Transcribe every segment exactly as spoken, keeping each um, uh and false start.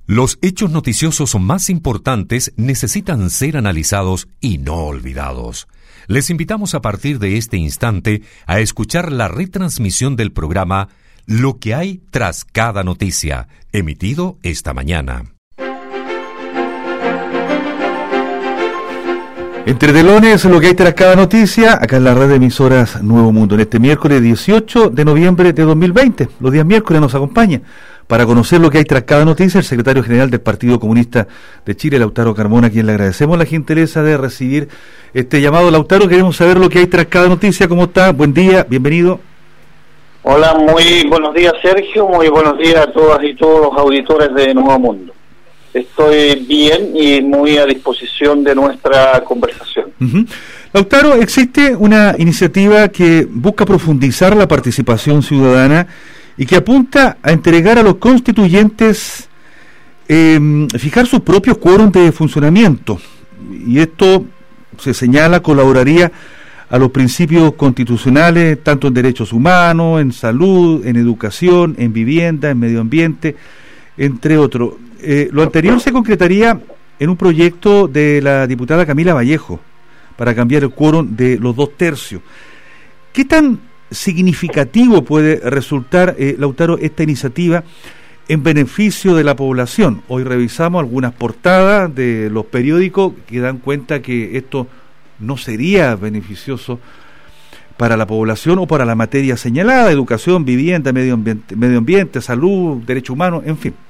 Los hechos noticiosos más importantes necesitan ser analizados y no olvidados. Les invitamos a partir de este instante a escuchar la retransmisión del programa Lo que hay tras cada noticia, emitido esta mañana. Entre telones, lo que hay tras cada noticia, acá en la red de emisoras Nuevo Mundo, en este miércoles dieciocho de noviembre de dos mil veinte. Los días miércoles nos acompaña para conocer lo que hay tras cada noticia el secretario general del Partido Comunista de Chile, Lautaro Carmona, a quien le agradecemos la gentileza de recibir este llamado. Lautaro, queremos saber lo que hay tras cada noticia. ¿Cómo está? Buen día, bienvenido. Hola, muy buenos días, Sergio, muy buenos días a todas y todos los auditores de Nuevo Mundo. Estoy bien y muy a disposición de nuestra conversación. Uh-huh. Lautaro, existe una iniciativa que busca profundizar la participación ciudadana y que apunta a entregar a los constituyentes, eh, fijar sus propios quórum de funcionamiento. Y esto, se señala, colaboraría a los principios constitucionales, tanto en derechos humanos, en salud, en educación, en vivienda, en medio ambiente, entre otros. Eh, lo anterior se concretaría en un proyecto de la diputada Camila Vallejo para cambiar el quórum de los dos tercios. ¿Qué tan significativo puede resultar, eh, Lautaro, esta iniciativa en beneficio de la población? Hoy revisamos algunas portadas de los periódicos que dan cuenta que esto no sería beneficioso para la población o para la materia señalada: educación, vivienda, medio ambiente, medio ambiente, salud, derechos humanos, en fin.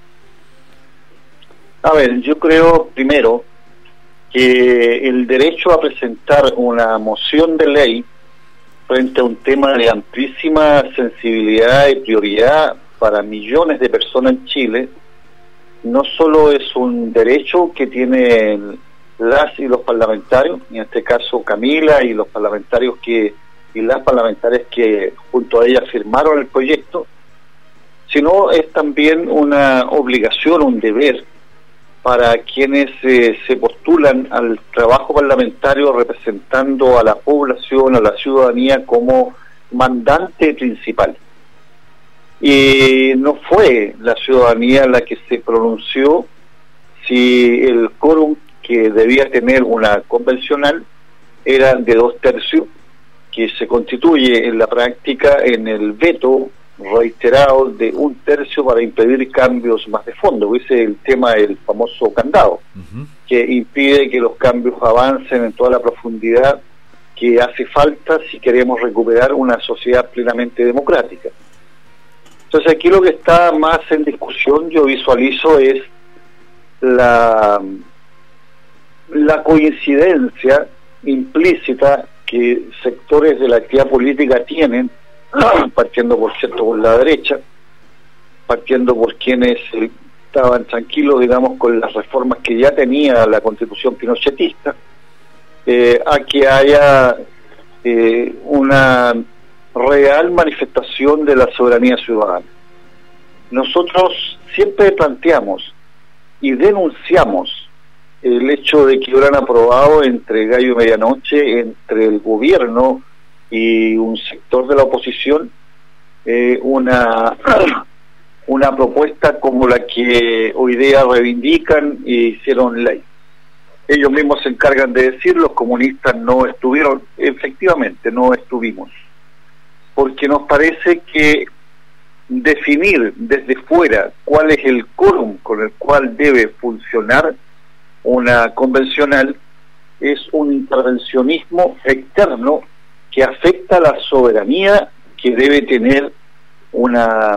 A ver, yo creo primero que el derecho a presentar una moción de ley frente a un tema de amplísima sensibilidad y prioridad para millones de personas en Chile no solo es un derecho que tienen las y los parlamentarios, en este caso Camila y los parlamentarios que y las parlamentarias que junto a ella firmaron el proyecto, sino es también una obligación, un deber para quienes eh, se postulan al trabajo parlamentario representando a la población, a la ciudadanía como mandante principal. Y no fue la ciudadanía la que se pronunció si el quórum que debía tener una convencional era de dos tercios, que se constituye en la práctica en el veto reiterado de un tercio para impedir cambios más de fondo. Ese es el tema del famoso candado, uh-huh, que impide que los cambios avancen en toda la profundidad que hace falta si queremos recuperar una sociedad plenamente democrática. Entonces aquí lo que está más en discusión, yo visualizo, es la la coincidencia implícita que sectores de la actividad política tienen, partiendo por cierto por la derecha, partiendo por quienes estaban tranquilos, digamos, con las reformas que ya tenía la Constitución pinochetista, eh, a que haya eh, una real manifestación de la soberanía ciudadana. Nosotros siempre planteamos y denunciamos el hecho de que hubieran aprobado entre gallo y medianoche, entre el gobierno y un sector de la oposición, eh, una una propuesta como la que hoy día reivindican e hicieron ley. Ellos mismos se encargan de decir, los comunistas no estuvieron, efectivamente no estuvimos, porque nos parece que definir desde fuera cuál es el quórum con el cual debe funcionar una convencional es un intervencionismo externo que afecta la soberanía que debe tener una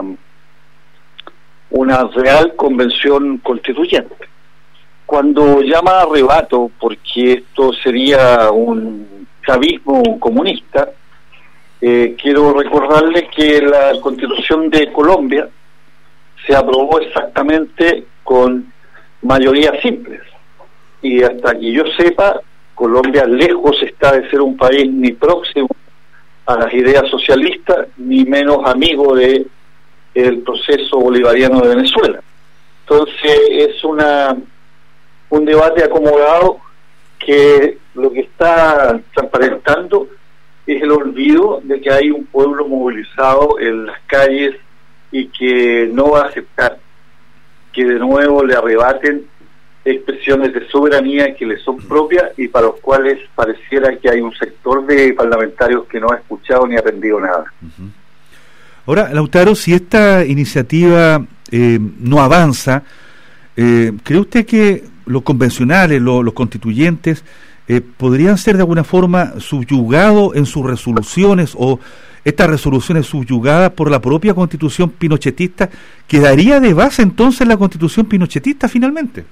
una real convención constituyente. Cuando llama a rebato, porque esto sería un chavismo comunista, eh, quiero recordarles que la Constitución de Colombia se aprobó exactamente con mayorías simples, y hasta que yo sepa, Colombia lejos está de ser un país ni próximo a las ideas socialistas, ni menos amigo de el proceso bolivariano de Venezuela. Entonces es una un debate acomodado que lo que está transparentando es el olvido de que hay un pueblo movilizado en las calles y que no va a aceptar que de nuevo le arrebaten expresiones de soberanía que le son propias y para los cuales pareciera que hay un sector de parlamentarios que no ha escuchado ni aprendido nada. Uh-huh. Ahora, Lautaro, si esta iniciativa eh, no avanza, eh, ¿cree usted que los convencionales, lo, los constituyentes, eh, podrían ser de alguna forma subyugados en sus resoluciones, o estas resoluciones subyugadas por la propia constitución pinochetista? ¿Quedaría de base entonces la constitución pinochetista finalmente?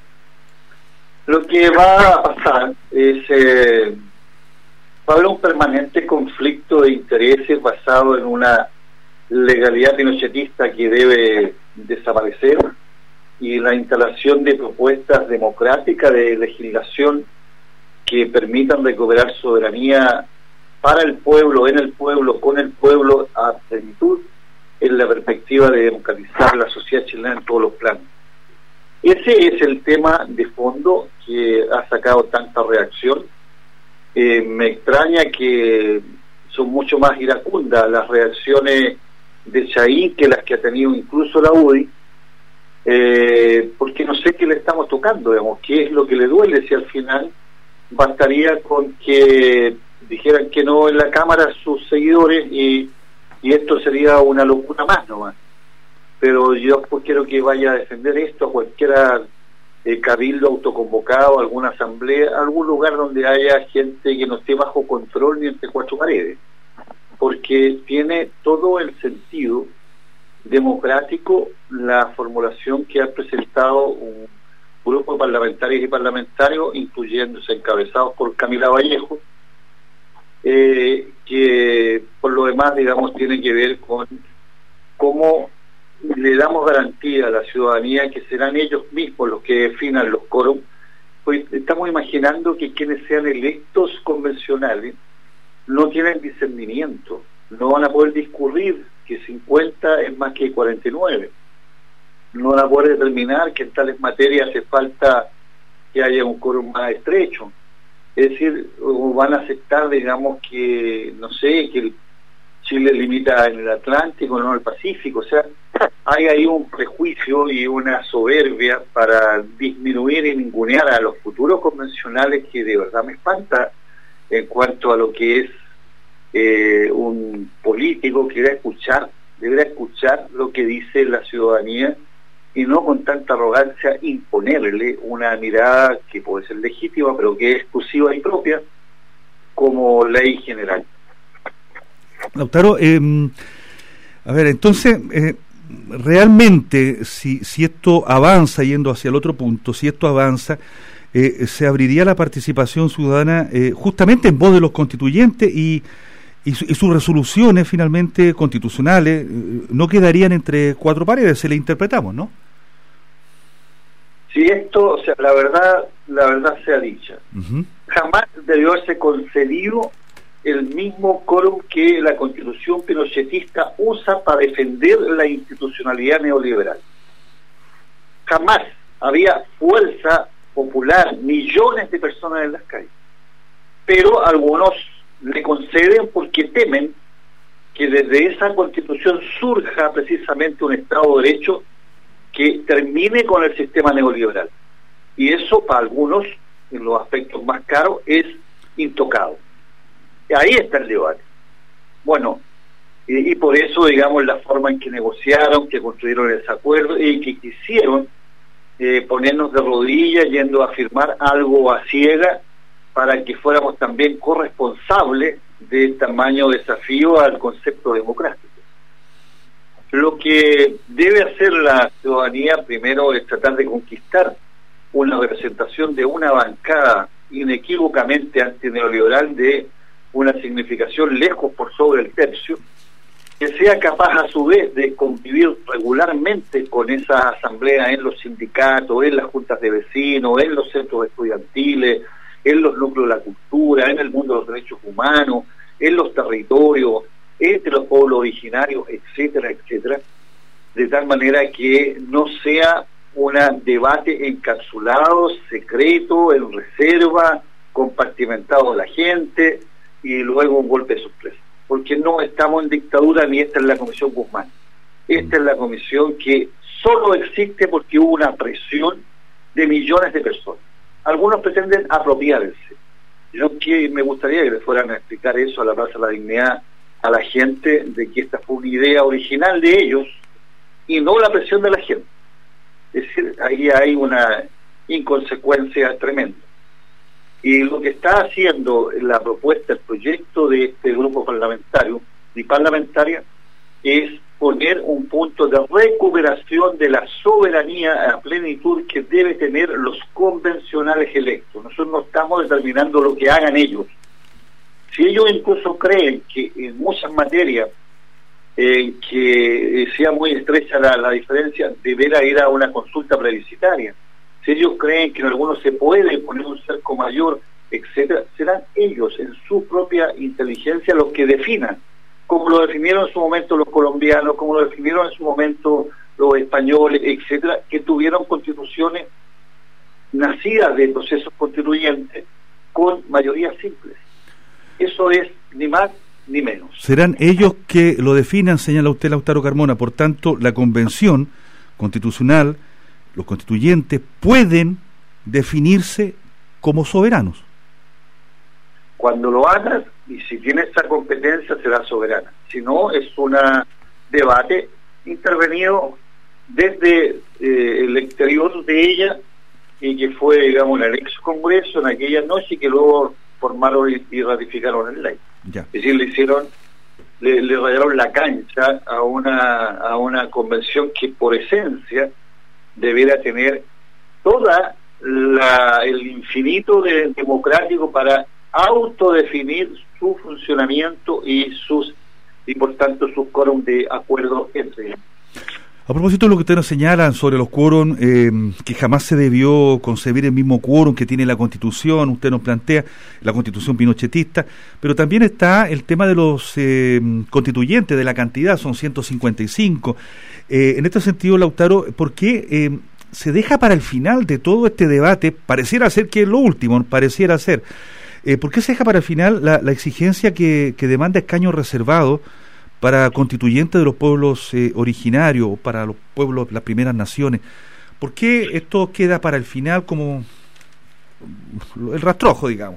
Lo que va a pasar es eh, va a haber un permanente conflicto de intereses basado en una legalidad pinochetista que debe desaparecer y la instalación de propuestas democráticas de legislación que permitan recuperar soberanía para el pueblo, en el pueblo, con el pueblo a plenitud, en la perspectiva de democratizar la sociedad chilena en todos los planos. Ese es el tema de fondo que ha sacado tanta reacción. Eh, me extraña que son mucho más iracundas las reacciones de Chahín que las que ha tenido incluso la U D I, eh, porque no sé qué le estamos tocando, digamos, qué es lo que le duele, si al final bastaría con que dijeran que no en la Cámara sus seguidores y, y esto sería una locura más nomás. Pero yo pues quiero que vaya a defender esto a cualquiera eh, cabildo autoconvocado, alguna asamblea, algún lugar donde haya gente que no esté bajo control ni entre cuatro paredes, porque tiene todo el sentido democrático la formulación que ha presentado un grupo de parlamentarios y parlamentarios, incluyéndose encabezados por Camila Vallejo, eh, que por lo demás, digamos, tiene que ver con cómo le damos garantía a la ciudadanía que serán ellos mismos los que definan los quórum. Pues estamos imaginando que quienes sean electos convencionales no tienen discernimiento, no van a poder discurrir que cincuenta es más que cuarenta y nueve, no van a poder determinar que en tales materias hace falta que haya un quórum más estrecho, es decir, van a aceptar, digamos, que, no sé, que el Chile limita en el Atlántico, no en el Pacífico. O sea, hay ahí un prejuicio y una soberbia para disminuir y ningunear a los futuros convencionales que de verdad me espanta en cuanto a lo que es eh, un político que debe escuchar, deberá escuchar lo que dice la ciudadanía y no con tanta arrogancia imponerle una mirada que puede ser legítima pero que es exclusiva y propia como ley general. Lautaro, eh, a ver, entonces, eh, realmente, si, si esto avanza, yendo hacia el otro punto, si esto avanza, eh, se abriría la participación ciudadana eh, justamente en voz de los constituyentes y, y, su, y sus resoluciones finalmente constitucionales eh, no quedarían entre cuatro paredes, se le interpretamos, ¿no? Si esto, o sea, la verdad, la verdad sea dicha, uh-huh. Jamás debió haberse concedido el mismo quórum que la constitución pinochetista usa para defender la institucionalidad neoliberal. Jamás había fuerza popular, millones de personas en las calles, pero algunos le conceden porque temen que desde esa constitución surja precisamente un Estado de Derecho que termine con el sistema neoliberal, y eso para algunos, en los aspectos más caros, es intocado. Ahí está el debate. Bueno, y, y por eso, digamos, la forma en que negociaron, que construyeron ese acuerdo y que quisieron eh, ponernos de rodillas yendo a firmar algo a ciega para que fuéramos también corresponsables de tamaño desafío al concepto democrático. Lo que debe hacer la ciudadanía primero es tratar de conquistar una representación de una bancada inequívocamente antineoliberal de una significación lejos por sobre el tercio, que sea capaz a su vez de convivir regularmente con esas asambleas en los sindicatos, en las juntas de vecinos, en los centros estudiantiles, en los núcleos de la cultura, en el mundo de los derechos humanos, en los territorios, entre los pueblos originarios, etcétera, etcétera, de tal manera que no sea un debate encapsulado, secreto, en reserva, compartimentado de la gente, y luego un golpe de sorpresa, porque no estamos en dictadura ni esta es la Comisión Guzmán, esta es la comisión que solo existe porque hubo una presión de millones de personas. Algunos pretenden apropiarse. Yo que me gustaría que le fueran a explicar eso a la Plaza de la Dignidad a la gente, de que esta fue una idea original de ellos y no la presión de la gente. Es decir, ahí hay una inconsecuencia tremenda. Y lo que está haciendo la propuesta, el proyecto de este grupo parlamentario y parlamentaria es poner un punto de recuperación de la soberanía a plenitud que debe tener los convencionales electos. Nosotros no estamos determinando lo que hagan ellos. Si ellos incluso creen que en muchas materias eh, que sea muy estrecha la, la diferencia, deberá ir a una consulta plebiscitaria. Si ellos creen que en algunos se puede poner un cerco mayor, etcétera, serán ellos en su propia inteligencia los que definan, como lo definieron en su momento los colombianos, como lo definieron en su momento los españoles, etcétera, que tuvieron constituciones nacidas de procesos constituyentes con mayorías simples. Eso es ni más ni menos. Serán ellos que lo definan, señala usted, Lautaro Carmona. Por tanto, la convención constitucional, los constituyentes pueden definirse como soberanos. Cuando lo hagan, y si tiene esa competencia, será soberana. Si no, es un debate intervenido desde eh, el exterior de ella, y que fue, digamos, en el ex Congreso en aquella noche, y que luego formaron y, y ratificaron en ley. Ya. Es decir, le hicieron, le, le rayaron la cancha a una, a una convención que por esencia debiera tener toda la, el infinito de, democrático para autodefinir su funcionamiento y sus y por tanto sus quórum de acuerdo entre ellos. A propósito de lo que ustedes nos señalan sobre los quórum, eh, que jamás se debió concebir el mismo quórum que tiene la Constitución, usted nos plantea la Constitución pinochetista, pero también está el tema de los eh, constituyentes, de la cantidad, son ciento cincuenta y cinco. Eh, en este sentido, Lautaro, ¿por qué eh, se deja para el final de todo este debate? Pareciera ser que es lo último, pareciera ser. Eh, ¿Por qué se deja para el final la, la exigencia que, que demanda escaños reservados para constituyentes de los pueblos eh, originarios, para los pueblos, las primeras naciones? ¿Por qué esto queda para el final como el rastrojo, digamos?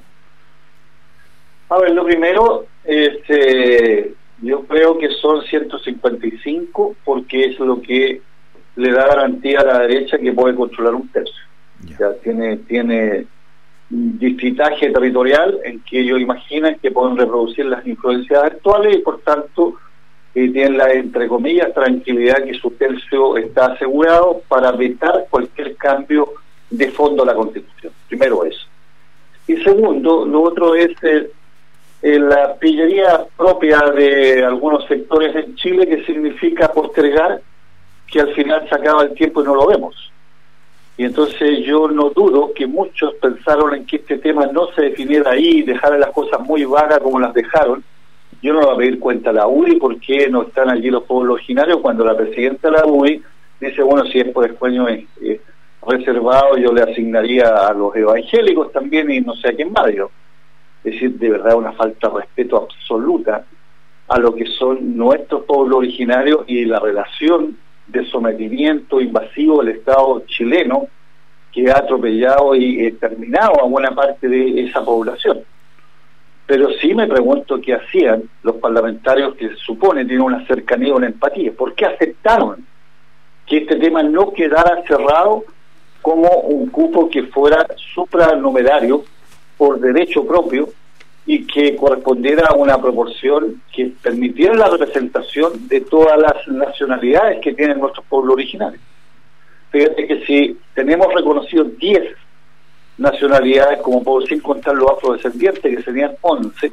A ver, lo primero, este, yo creo que son ciento cincuenta y cinco porque es lo que le da garantía a la derecha que puede controlar un tercio. Ya. O sea, tiene, tiene distritaje territorial en que ellos imaginan que pueden reproducir las influencias actuales y por tanto y tienen la, entre comillas, tranquilidad que su tercio está asegurado para evitar cualquier cambio de fondo a la Constitución. Primero eso. Y segundo, lo otro es eh, eh, la pillería propia de algunos sectores en Chile, que significa postergar, que al final se acaba el tiempo y no lo vemos. Y entonces yo no dudo que muchos pensaron en que este tema no se definiera ahí y dejara las cosas muy vagas como las dejaron. Yo no le voy a pedir cuenta a la U I por qué no están allí los pueblos originarios, cuando la presidenta de la U I dice, bueno, si es por escaño eh, eh, reservado, yo le asignaría a los evangélicos también y no sé a quién más. Yo. Es decir, de verdad una falta de respeto absoluta a lo que son nuestros pueblos originarios y la relación de sometimiento invasivo del Estado chileno que ha atropellado y exterminado a buena parte de esa población. Pero sí me pregunto qué hacían los parlamentarios que se supone tienen una cercanía, una empatía. ¿Por qué aceptaron que este tema no quedara cerrado como un cupo que fuera supranumerario por derecho propio y que correspondiera a una proporción que permitiera la representación de todas las nacionalidades que tienen nuestros pueblos originarios? Fíjate que si tenemos reconocidos diez nacionalidades, como puedo sin contar los afrodescendientes, que serían once,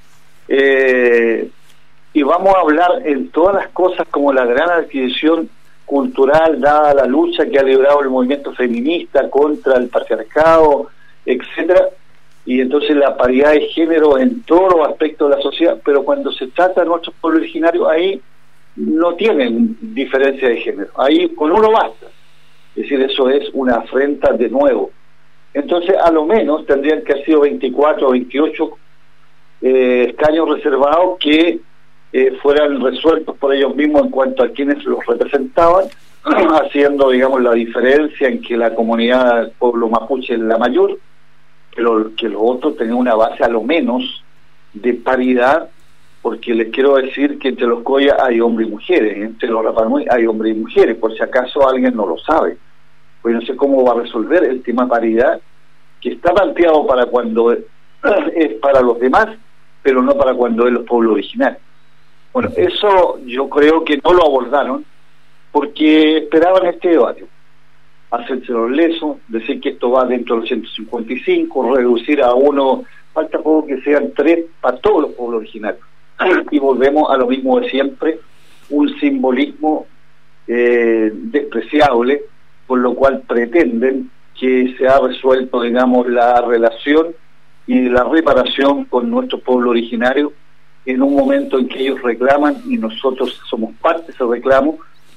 eh, y vamos a hablar en todas las cosas como la gran adquisición cultural dada la lucha que ha librado el movimiento feminista contra el patriarcado, etcétera, y entonces la paridad de género en todos los aspectos de la sociedad, pero cuando se trata de nuestros pueblos originarios, ahí no tienen diferencia de género, ahí con uno basta. Es decir, eso es una afrenta de nuevo. Entonces, a lo menos tendrían que haber sido veinticuatro o veintiocho eh, escaños reservados que eh, fueran resueltos por ellos mismos en cuanto a quienes los representaban, haciendo, digamos, la diferencia en que la comunidad del pueblo mapuche es la mayor, pero que los otros tengan una base a lo menos de paridad, porque les quiero decir que entre los Coya hay hombres y mujeres, entre los Rapanui hay hombres y mujeres, por si acaso alguien no lo sabe. Pues no sé cómo va a resolver el tema paridad, que está planteado para cuando es para los demás, pero no para cuando es los pueblos originarios. Bueno, eso yo creo que no lo abordaron, porque esperaban este debate, hacerse los lesos, decir que esto va dentro del ciento cincuenta y cinco, reducir a uno, falta poco que sean tres para todos los pueblos originarios, y volvemos a lo mismo de siempre, un simbolismo eh, despreciable, por lo cual pretenden que se ha resuelto, digamos, la relación y la reparación con nuestro pueblo originario en un momento en que ellos reclaman, y nosotros somos parte de ese reclamo,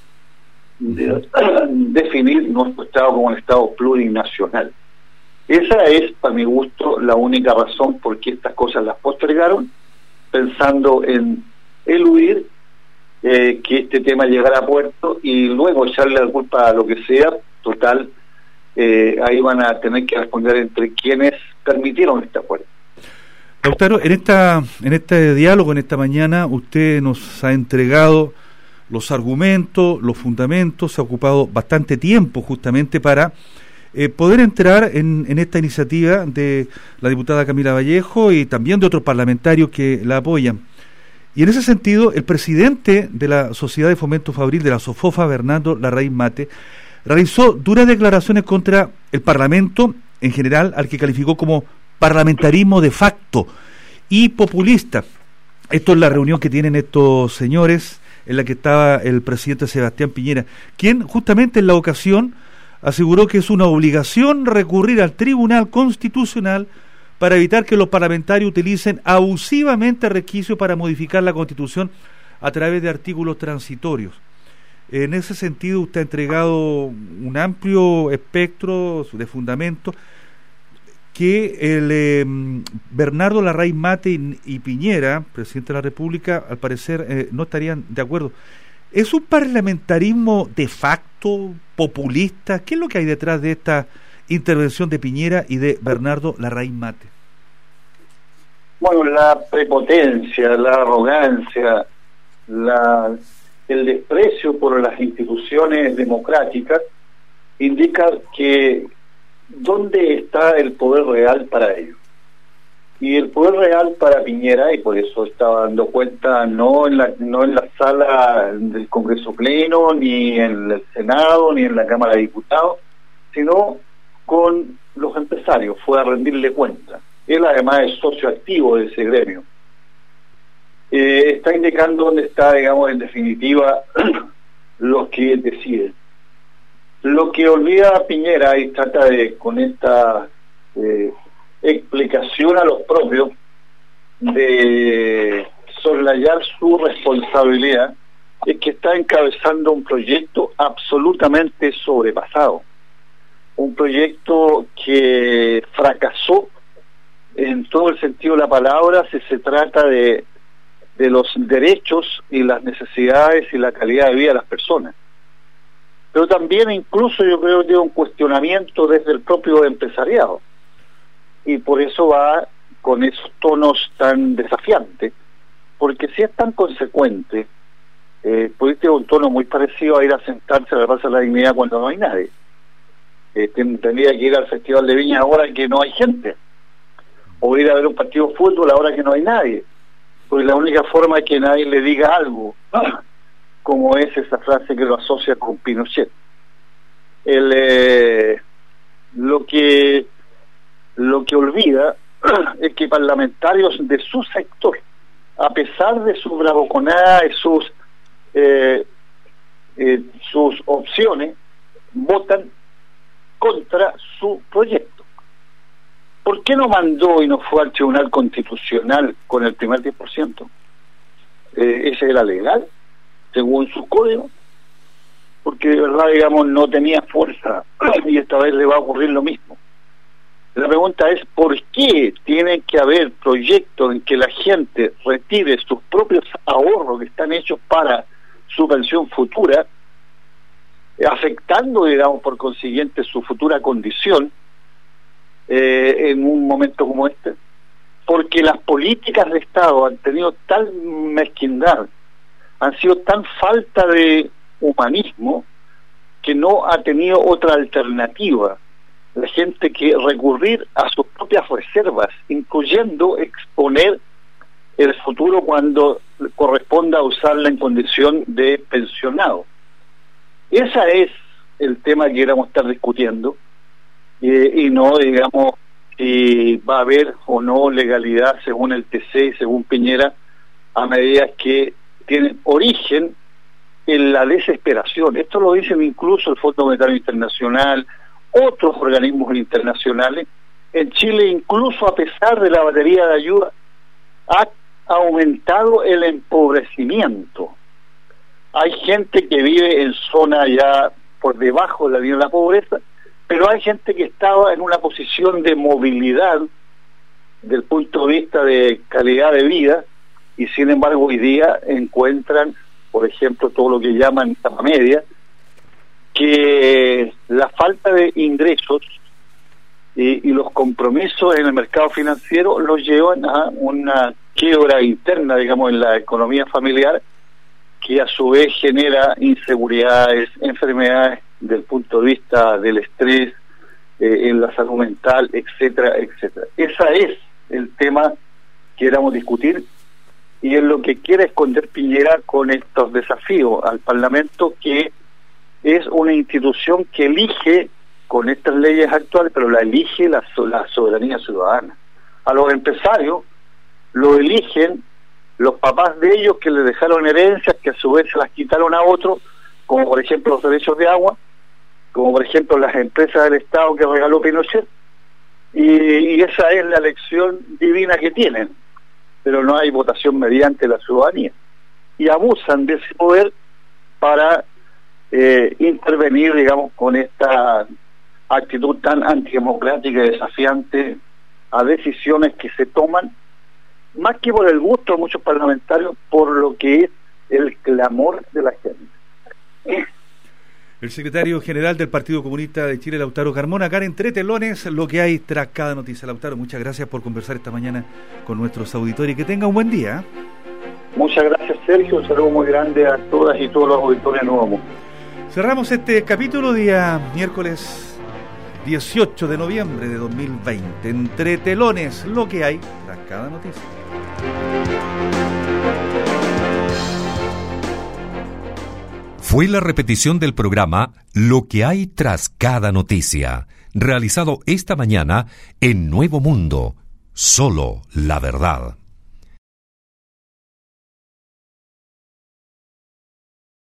de definir nuestro Estado como un Estado plurinacional. Esa es, para mi gusto, la única razón por qué estas cosas las postergaron, pensando en eludir eh, que este tema llegara a puerto y luego echarle la culpa a lo que sea. Total, eh, ahí van a tener que responder entre quienes permitieron este acuerdo. Lautaro, en esta en este diálogo, en esta mañana, usted nos ha entregado los argumentos, los fundamentos, se ha ocupado bastante tiempo justamente para eh, poder entrar en, en esta iniciativa de la diputada Camila Vallejo y también de otros parlamentarios que la apoyan. Y en ese sentido, el presidente de la Sociedad de Fomento Fabril, de la SOFOFA, Bernardo Larraín Mate, realizó duras declaraciones contra el Parlamento en general, al que calificó como parlamentarismo de facto y populista. Esto es la reunión que tienen estos señores, en la que estaba el presidente Sebastián Piñera, quien justamente en la ocasión aseguró que es una obligación recurrir al Tribunal Constitucional para evitar que los parlamentarios utilicen abusivamente requisitos para modificar la Constitución a través de artículos transitorios. En ese sentido, usted ha entregado un amplio espectro de fundamentos que el eh, Bernardo Larraín Mate y, y Piñera, presidente de la República, al parecer eh, no estarían de acuerdo. ¿Es un parlamentarismo de facto, populista? ¿Qué es lo que hay detrás de esta intervención de Piñera y de Bernardo Larraín Mate? Bueno, la prepotencia, la arrogancia, la, el desprecio por las instituciones democráticas indica que ¿dónde está el poder real para ellos? Y el poder real para Piñera, y por eso estaba dando cuenta, no en la no en la sala del Congreso Pleno, ni en el Senado, ni en la Cámara de Diputados, sino con los empresarios, fue a rendirle cuenta. Él además es socio activo de ese gremio. Eh, está indicando dónde está, digamos, en definitiva, los que deciden. Lo que olvida Piñera y trata de, con esta eh, explicación a los propios, de soslayar su responsabilidad, es que está encabezando un proyecto absolutamente sobrepasado. Un proyecto que fracasó en todo el sentido de la palabra si se trata de, de los derechos y las necesidades y la calidad de vida de las personas. Pero también incluso yo creo que tiene un cuestionamiento desde el propio empresariado, y por eso va con esos tonos tan desafiantes, porque si es tan consecuente, eh, puede tener un tono muy parecido a ir a sentarse a la Plaza de la Dignidad cuando no hay nadie. Eh, tendría que ir al Festival de Viña ahora que no hay gente, o ir a ver un partido de fútbol ahora que no hay nadie, porque la única forma es que nadie le diga algo, como es esa frase que lo asocia con Pinochet. El, eh, lo que lo que olvida es que parlamentarios de su sector, a pesar de su bravuconada y sus eh, eh, sus opciones, votan contra su proyecto. ¿Por qué no mandó y no fue al Tribunal Constitucional con el primer diez por ciento? Eh, ¿Ese era legal, según su código? Porque de verdad, digamos, no tenía fuerza, y esta vez le va a ocurrir lo mismo. La pregunta es, ¿por qué tiene que haber proyectos en que la gente retire sus propios ahorros que están hechos para su pensión futura afectando, digamos, por consiguiente su futura condición eh, en un momento como este, porque las políticas de Estado han tenido tal mezquindad, han sido tan falta de humanismo, que no ha tenido otra alternativa la gente que recurrir a sus propias reservas, incluyendo exponer el futuro cuando corresponda usarla en condición de pensionado. Ese es el tema que queremos estar discutiendo, eh, y no, digamos, si va a haber o no legalidad según el T C y según Piñera, a medida que tienen origen en la desesperación. Esto lo dicen incluso el Fondo Monetario Internacional, otros organismos internacionales. En Chile, incluso a pesar de la batería de ayuda, ha aumentado el empobrecimiento. Hay gente que vive en zona ya por debajo de la línea de la pobreza, pero hay gente que estaba en una posición de movilidad desde el punto de vista de calidad de vida, y sin embargo hoy día encuentran, por ejemplo, todo lo que llaman capa media, que la falta de ingresos y, y los compromisos en el mercado financiero los llevan a una quiebra interna, digamos, en la economía familiar, que a su vez genera inseguridades, enfermedades del punto de vista del estrés, eh, en la salud mental, etcétera, etcétera. Ese es el tema que queramos discutir, y es lo que quiere esconder Piñera con estos desafíos al Parlamento, que es una institución que elige con estas leyes actuales, pero la elige la, la soberanía ciudadana. A los empresarios lo eligen los papás de ellos, que les dejaron herencias que a su vez se las quitaron a otros, como por ejemplo los derechos de agua, como por ejemplo las empresas del Estado que regaló Pinochet, y, y esa es la elección divina que tienen, pero no hay votación mediante la ciudadanía, y abusan de ese poder para eh, intervenir, digamos, con esta actitud tan antidemocrática y desafiante a decisiones que se toman, más que por el gusto de muchos parlamentarios, por lo que es el clamor de la gente. El secretario general del Partido Comunista de Chile, Lautaro Carmona, acá en Entre Telones, lo que hay tras cada noticia. Lautaro, muchas gracias por conversar esta mañana con nuestros auditores, y que tenga un buen día. Muchas gracias, Sergio. Un saludo muy grande a todas y todos los auditores de Nuevo Mundo. Cerramos este capítulo día miércoles dieciocho de noviembre de dos mil veinte. Entre Telones, lo que hay tras cada noticia. Fue la repetición del programa Lo que hay tras cada noticia, realizado esta mañana en Nuevo Mundo. Solo la verdad.